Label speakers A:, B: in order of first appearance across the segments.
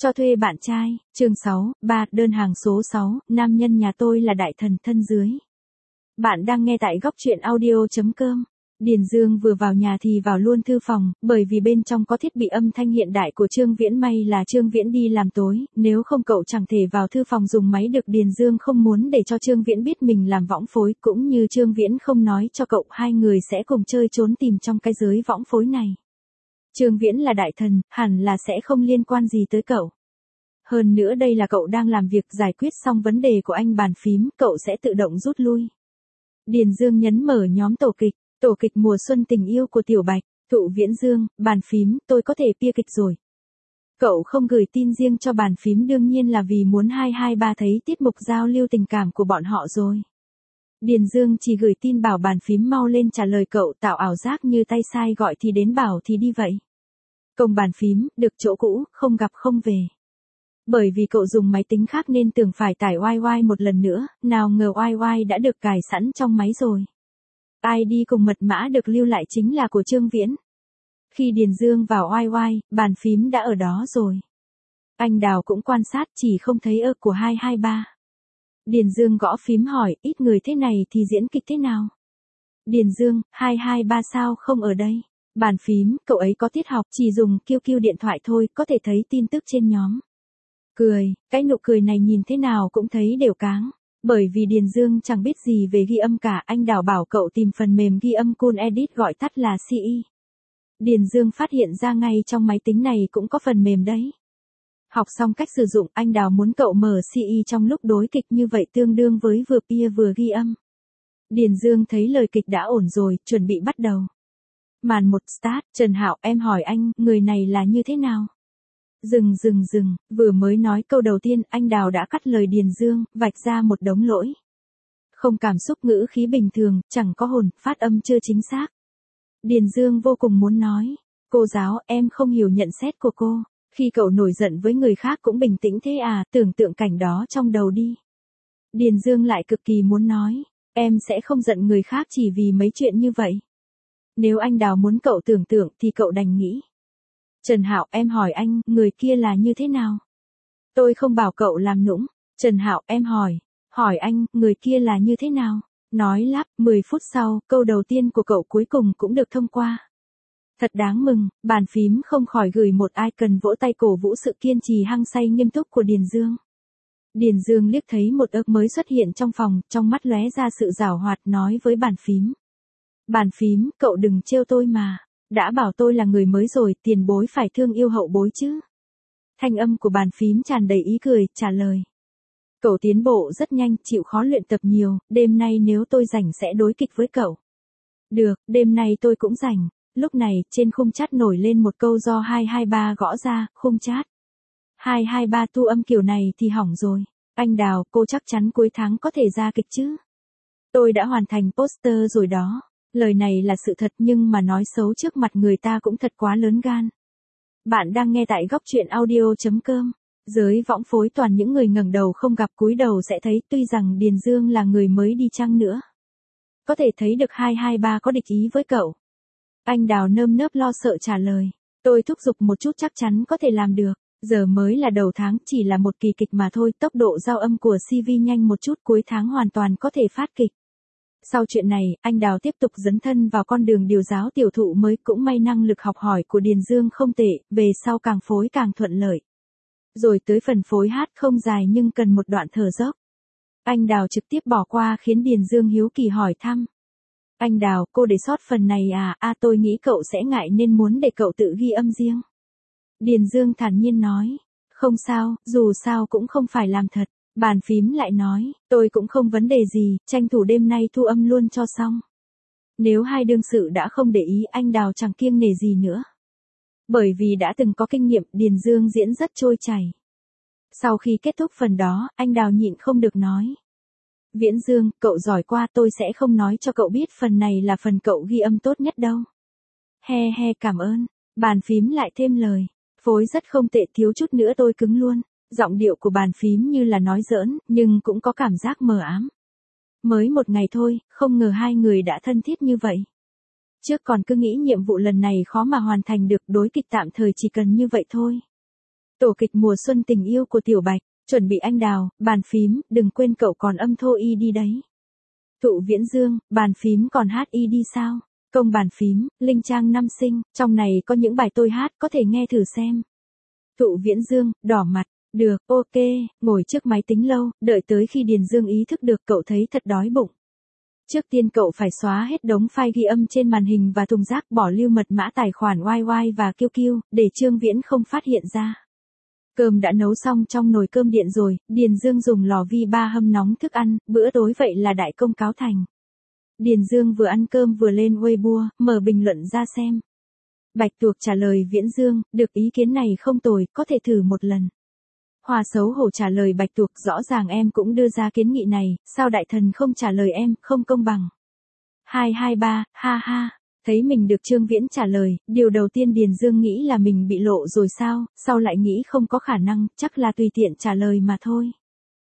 A: Cho thuê bạn trai, chương 6, 3, đơn hàng số 6, nam nhân nhà tôi là đại thần thân dưới. Bạn đang nghe tại góc truyện audio.com. Điền Dương vừa vào nhà thì vào luôn thư phòng, bởi vì bên trong có thiết bị âm thanh hiện đại của Trương Viễn, may là Trương Viễn đi làm tối, nếu không cậu chẳng thể vào thư phòng dùng máy được. Điền Dương không muốn để cho Trương Viễn biết mình làm võng phối, cũng như Trương Viễn không nói cho cậu, hai người sẽ cùng chơi trốn tìm trong cái giới võng phối này. Trương Viễn là đại thần, hẳn là sẽ không liên quan gì tới cậu. Hơn nữa đây là cậu đang làm việc, giải quyết xong vấn đề của anh bàn phím, cậu sẽ tự động rút lui. Điền Dương nhấn mở nhóm tổ kịch mùa xuân tình yêu của Tiểu Bạch, Thụ Viễn Dương, bàn phím, tôi có thể pia kịch rồi. Cậu không gửi tin riêng cho bàn phím đương nhiên là vì muốn 223 thấy tiết mục giao lưu tình cảm của bọn họ rồi. Điền Dương chỉ gửi tin bảo bàn phím mau lên trả lời cậu, tạo ảo giác như tay sai gọi thì đến bảo thì đi vậy. Công bàn phím, được chỗ cũ, không gặp không về. Bởi vì cậu dùng máy tính khác nên tưởng phải tải YY một lần nữa, nào ngờ YY đã được cài sẵn trong máy rồi. ID cùng mật mã được lưu lại chính là của Trương Viễn. Khi Điền Dương vào YY, bàn phím đã ở đó rồi. Anh Đào cũng quan sát chỉ không thấy của 223. Điền Dương gõ phím hỏi, ít người thế này thì diễn kịch thế nào? Điền Dương, 223 sao không ở đây? Bàn phím, cậu ấy có tiết học, chỉ dùng QQ điện thoại thôi, có thể thấy tin tức trên nhóm. Cười, cái nụ cười này nhìn thế nào cũng thấy đều cáng. Bởi vì Điền Dương chẳng biết gì về ghi âm cả, anh Đào bảo cậu tìm phần mềm ghi âm Cool Edit, gọi tắt là CE. Điền Dương phát hiện ra ngay trong máy tính này cũng có phần mềm đấy. Học xong cách sử dụng, anh Đào muốn cậu mở CE trong lúc đối kịch, như vậy tương đương với vừa pia vừa ghi âm. Điền Dương thấy lời kịch đã ổn rồi, chuẩn bị bắt đầu. Màn 1 start, Trần Hạo, em hỏi anh, người này là như thế nào? Dừng, vừa mới nói câu đầu tiên, anh Đào đã cắt lời Điền Dương, vạch ra một đống lỗi. Không cảm xúc, ngữ khí bình thường, chẳng có hồn, phát âm chưa chính xác. Điền Dương vô cùng muốn nói, cô giáo, em không hiểu nhận xét của cô. Khi cậu nổi giận với người khác cũng bình tĩnh thế à, tưởng tượng cảnh đó trong đầu đi. Điền Dương lại cực kỳ muốn nói, em sẽ không giận người khác chỉ vì mấy chuyện như vậy. Nếu anh Đào muốn cậu tưởng tượng thì cậu đành nghĩ. Trần Hạo, em hỏi anh, người kia là như thế nào? Tôi không bảo cậu làm nũng. Trần Hạo, em hỏi anh, người kia là như thế nào? Nói lắp, 10 phút sau, câu đầu tiên của cậu cuối cùng cũng được thông qua. Thật đáng mừng, bàn phím không khỏi gửi một icon vỗ tay cổ vũ sự kiên trì hăng say nghiêm túc của Điền Dương. Điền Dương liếc thấy một mới xuất hiện trong phòng, trong mắt lóe ra sự giảo hoạt, nói với bàn phím. Bàn phím, cậu đừng trêu tôi mà. Đã bảo tôi là người mới rồi, tiền bối phải thương yêu hậu bối chứ. Thanh âm của bàn phím tràn đầy ý cười, trả lời. Cậu tiến bộ rất nhanh, chịu khó luyện tập nhiều, đêm nay nếu tôi rảnh sẽ đối kịch với cậu. Được, đêm nay tôi cũng rảnh. Lúc này, trên khung chat nổi lên một câu do 223 gõ ra, khung chat. 223 thu âm kiểu này thì hỏng rồi. Anh Đào, cô chắc chắn cuối tháng có thể ra kịch chứ? Tôi đã hoàn thành poster rồi đó. Lời này là sự thật nhưng mà nói xấu trước mặt người ta cũng thật quá lớn gan. Bạn đang nghe tại góc truyện audio.com. Giới võng phối toàn những người ngẩng đầu không gặp cúi đầu sẽ thấy, tuy rằng Điền Dương là người mới đi chăng nữa. Có thể thấy được 223 có địch ý với cậu. Anh Đào nơm nớp lo sợ trả lời. Tôi thúc giục một chút chắc chắn có thể làm được. Giờ mới là đầu tháng, chỉ là một kỳ kịch mà thôi, tốc độ giao âm của CV nhanh một chút, cuối tháng hoàn toàn có thể phát kịch. Sau chuyện này, anh Đào tiếp tục dấn thân vào con đường điều giáo tiểu thụ mới, cũng may năng lực học hỏi của Điền Dương không tệ, về sau càng phối càng thuận lợi. Rồi tới phần phối hát không dài nhưng cần một đoạn thở dốc. Anh Đào trực tiếp bỏ qua khiến Điền Dương hiếu kỳ hỏi thăm. Anh Đào, cô để sót phần này à? Tôi nghĩ cậu sẽ ngại nên muốn để cậu tự ghi âm riêng. Điền Dương thản nhiên nói. Không sao, dù sao cũng không phải làm thật. Bàn phím lại nói, tôi cũng không vấn đề gì, tranh thủ đêm nay thu âm luôn cho xong. Nếu hai đương sự đã không để ý, anh Đào chẳng kiêng nể gì nữa. Bởi vì đã từng có kinh nghiệm, Điền Dương diễn rất trôi chảy. Sau khi kết thúc phần đó, anh Đào nhịn không được nói. Viễn Dương, cậu giỏi quá, tôi sẽ không nói cho cậu biết phần này là phần cậu ghi âm tốt nhất đâu. He, cảm ơn. Bàn phím lại thêm lời. Phối rất không tệ, thiếu chút nữa tôi cứng luôn. Giọng điệu của bàn phím như là nói giỡn, nhưng cũng có cảm giác mờ ám. Mới một ngày thôi, không ngờ hai người đã thân thiết như vậy. Trước còn cứ nghĩ nhiệm vụ lần này khó mà hoàn thành được, đối kịch tạm thời chỉ cần như vậy thôi. Tổ kịch mùa xuân tình yêu của Tiểu Bạch, chuẩn bị anh đào, bàn phím, đừng quên cậu còn âm thô y đi đấy. Thụ Viễn Dương, bàn phím còn hát y đi sao? Công bàn phím, Linh Trang năm sinh, trong này có những bài tôi hát có thể nghe thử xem. Thụ Viễn Dương, đỏ mặt, được, ok, ngồi trước máy tính lâu, đợi tới khi Điền Dương ý thức được cậu thấy thật đói bụng. Trước tiên cậu phải xóa hết đống file ghi âm trên màn hình và thùng rác, bỏ lưu mật mã tài khoản YY và QQ, để Trương Viễn không phát hiện ra. Cơm đã nấu xong trong nồi cơm điện rồi, Điền Dương dùng lò vi ba hâm nóng thức ăn, bữa tối vậy là đại công cáo thành. Điền Dương vừa ăn cơm vừa lên Weibo, mở bình luận ra xem. Bạch Tuộc trả lời Viễn Dương, được ý kiến này không tồi, có thể thử một lần. Hoa xấu hổ trả lời Bạch Tuộc, rõ ràng em cũng đưa ra kiến nghị này, sao đại thần không trả lời em, không công bằng. 223, ha ha. Thấy mình được Trương Viễn trả lời, điều đầu tiên Điền Dương nghĩ là mình bị lộ rồi sao, sau lại nghĩ không có khả năng, chắc là tùy tiện trả lời mà thôi.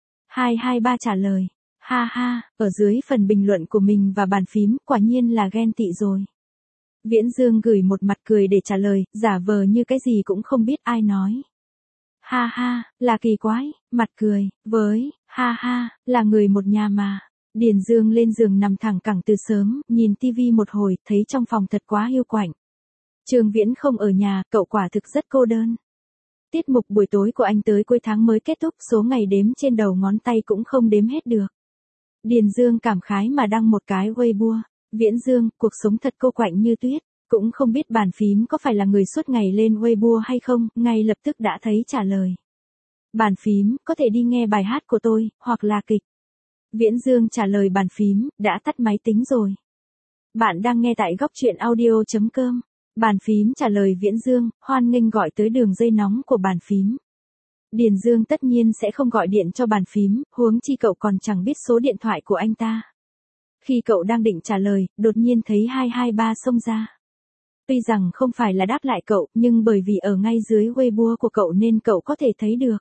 A: 223 trả lời, ha ha, ở dưới phần bình luận của mình và bàn phím, quả nhiên là ghen tị rồi. Viễn Dương gửi một mặt cười để trả lời, giả vờ như cái gì cũng không biết ai nói. Ha ha, là kỳ quái, mặt cười, với, ha ha, là người một nhà mà. Điền Dương lên giường nằm thẳng cẳng từ sớm, nhìn tivi một hồi, thấy trong phòng thật quá hiu quạnh. Trương Viễn không ở nhà, cậu quả thực rất cô đơn. Tiết mục buổi tối của anh tới cuối tháng mới kết thúc, số ngày đếm trên đầu ngón tay cũng không đếm hết được. Điền Dương cảm khái mà đăng một cái Weibo. Viễn Dương, cuộc sống thật cô quạnh như tuyết. Cũng không biết bàn phím có phải là người suốt ngày lên Weibo hay không, ngay lập tức đã thấy trả lời. Bàn phím, có thể đi nghe bài hát của tôi, hoặc là kịch. Viễn Dương trả lời bàn phím, đã tắt máy tính rồi. Bạn đang nghe tại góc truyện audio.com. Bàn phím trả lời Viễn Dương, hoan nghênh gọi tới đường dây nóng của bàn phím. Điền Dương tất nhiên sẽ không gọi điện cho bàn phím, huống chi cậu còn chẳng biết số điện thoại của anh ta. Khi cậu đang định trả lời, đột nhiên thấy 223 xông ra. Tuy rằng không phải là đáp lại cậu, nhưng bởi vì ở ngay dưới Weibo của cậu nên cậu có thể thấy được.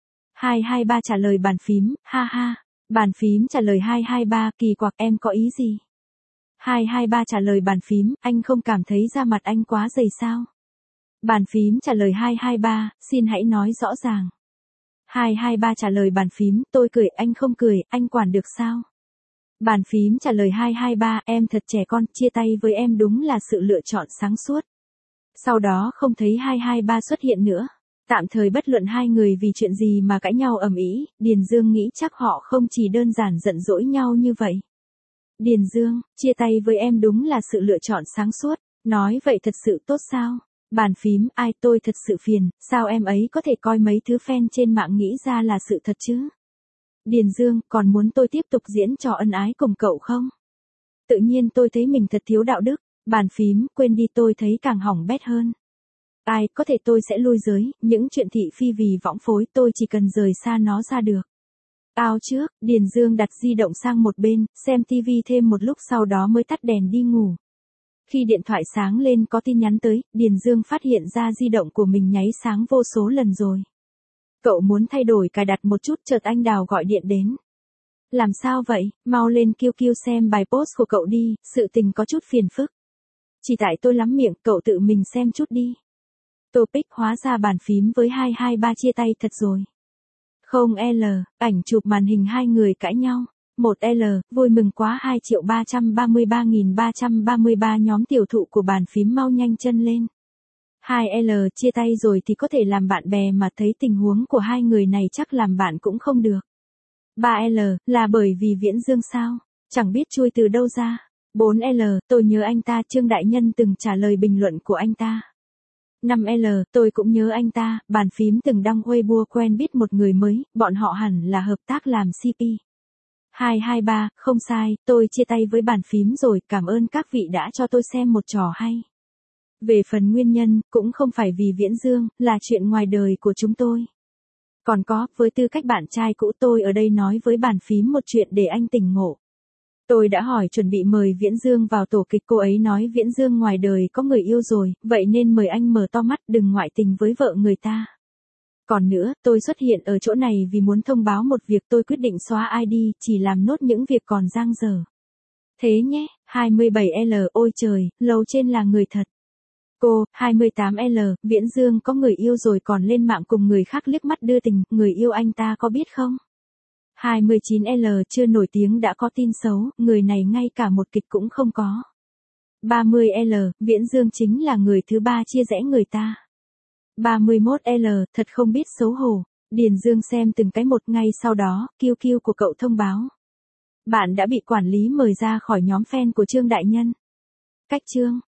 A: 223 trả lời bàn phím, ha ha. Bàn phím trả lời 223, kỳ quặc, em có ý gì? 223 trả lời bàn phím, anh không cảm thấy da mặt anh quá dày sao? Bàn phím trả lời 223, xin hãy nói rõ ràng. 223 trả lời bàn phím, tôi cười, anh không cười, anh quản được sao? Bàn phím trả lời 223, em thật trẻ con, chia tay với em đúng là sự lựa chọn sáng suốt. Sau đó không thấy 223 xuất hiện nữa. Tạm thời bất luận hai người vì chuyện gì mà cãi nhau ầm ĩ, Điền Dương nghĩ chắc họ không chỉ đơn giản giận dỗi nhau như vậy. Điền Dương, chia tay với em đúng là sự lựa chọn sáng suốt, nói vậy thật sự tốt sao? Bàn phím, ai, tôi thật sự phiền, sao em ấy có thể coi mấy thứ fan trên mạng nghĩ ra là sự thật chứ? Điền Dương, còn muốn tôi tiếp tục diễn trò ân ái cùng cậu không? Tự nhiên tôi thấy mình thật thiếu đạo đức. Bàn phím, quên đi, tôi thấy càng hỏng bét hơn. Ai, có thể tôi sẽ lui giới, những chuyện thị phi vì võng phối tôi chỉ cần rời xa nó ra được. Ao trước, Điền Dương đặt di động sang một bên, xem tivi thêm một lúc sau đó mới tắt đèn đi ngủ. Khi điện thoại sáng lên có tin nhắn tới, Điền Dương phát hiện ra di động của mình nháy sáng vô số lần rồi. Cậu muốn thay đổi cài đặt một chút, chợt anh Đào gọi điện đến. Làm sao vậy, mau lên QQ xem bài post của cậu đi, sự tình có chút phiền phức. Chỉ tại tôi lắm miệng, cậu tự mình xem chút đi. Topic, hóa ra bàn phím với 223 chia tay thật rồi. Không L, ảnh chụp màn hình hai người cãi nhau. 1L, vui mừng quá, 2.333.333 nhóm tiểu thụ của bàn phím mau nhanh chân lên. 2L, chia tay rồi thì có thể làm bạn bè mà thấy tình huống của hai người này chắc làm bạn cũng không được. 3L, là bởi vì Viễn Dương sao? Chẳng biết chui từ đâu ra. 4L, tôi nhớ anh ta, Trương Đại Nhân từng trả lời bình luận của anh ta. 5L, tôi cũng nhớ anh ta, bàn phím từng đăng Weibo quen biết một người mới, bọn họ hẳn là hợp tác làm CP. 223, không sai, tôi chia tay với bàn phím rồi, cảm ơn các vị đã cho tôi xem một trò hay. Về phần nguyên nhân, cũng không phải vì Viễn Dương, là chuyện ngoài đời của chúng tôi. Còn có, với tư cách bạn trai cũ tôi ở đây nói với bàn phím một chuyện để anh tỉnh ngộ. Tôi đã hỏi chuẩn bị mời Viễn Dương vào tổ kịch, cô ấy nói Viễn Dương ngoài đời có người yêu rồi, vậy nên mời anh mở to mắt đừng ngoại tình với vợ người ta. Còn nữa, tôi xuất hiện ở chỗ này vì muốn thông báo một việc, tôi quyết định xóa ID, chỉ làm nốt những việc còn dang dở. Thế nhé, 27L, ôi trời, lầu trên là người thật. Cô, 28L, Viễn Dương có người yêu rồi còn lên mạng cùng người khác liếc mắt đưa tình, người yêu anh ta có biết không? 29L, chưa nổi tiếng đã có tin xấu, người này ngay cả một kịch cũng không có. 30L, Viễn Dương chính là người thứ ba chia rẽ người ta. 31L, thật không biết xấu hổ. Điền Dương xem từng cái một, ngay sau đó, QQ của cậu thông báo. Bạn đã bị quản lý mời ra khỏi nhóm fan của Trương Đại Nhân. Cách chương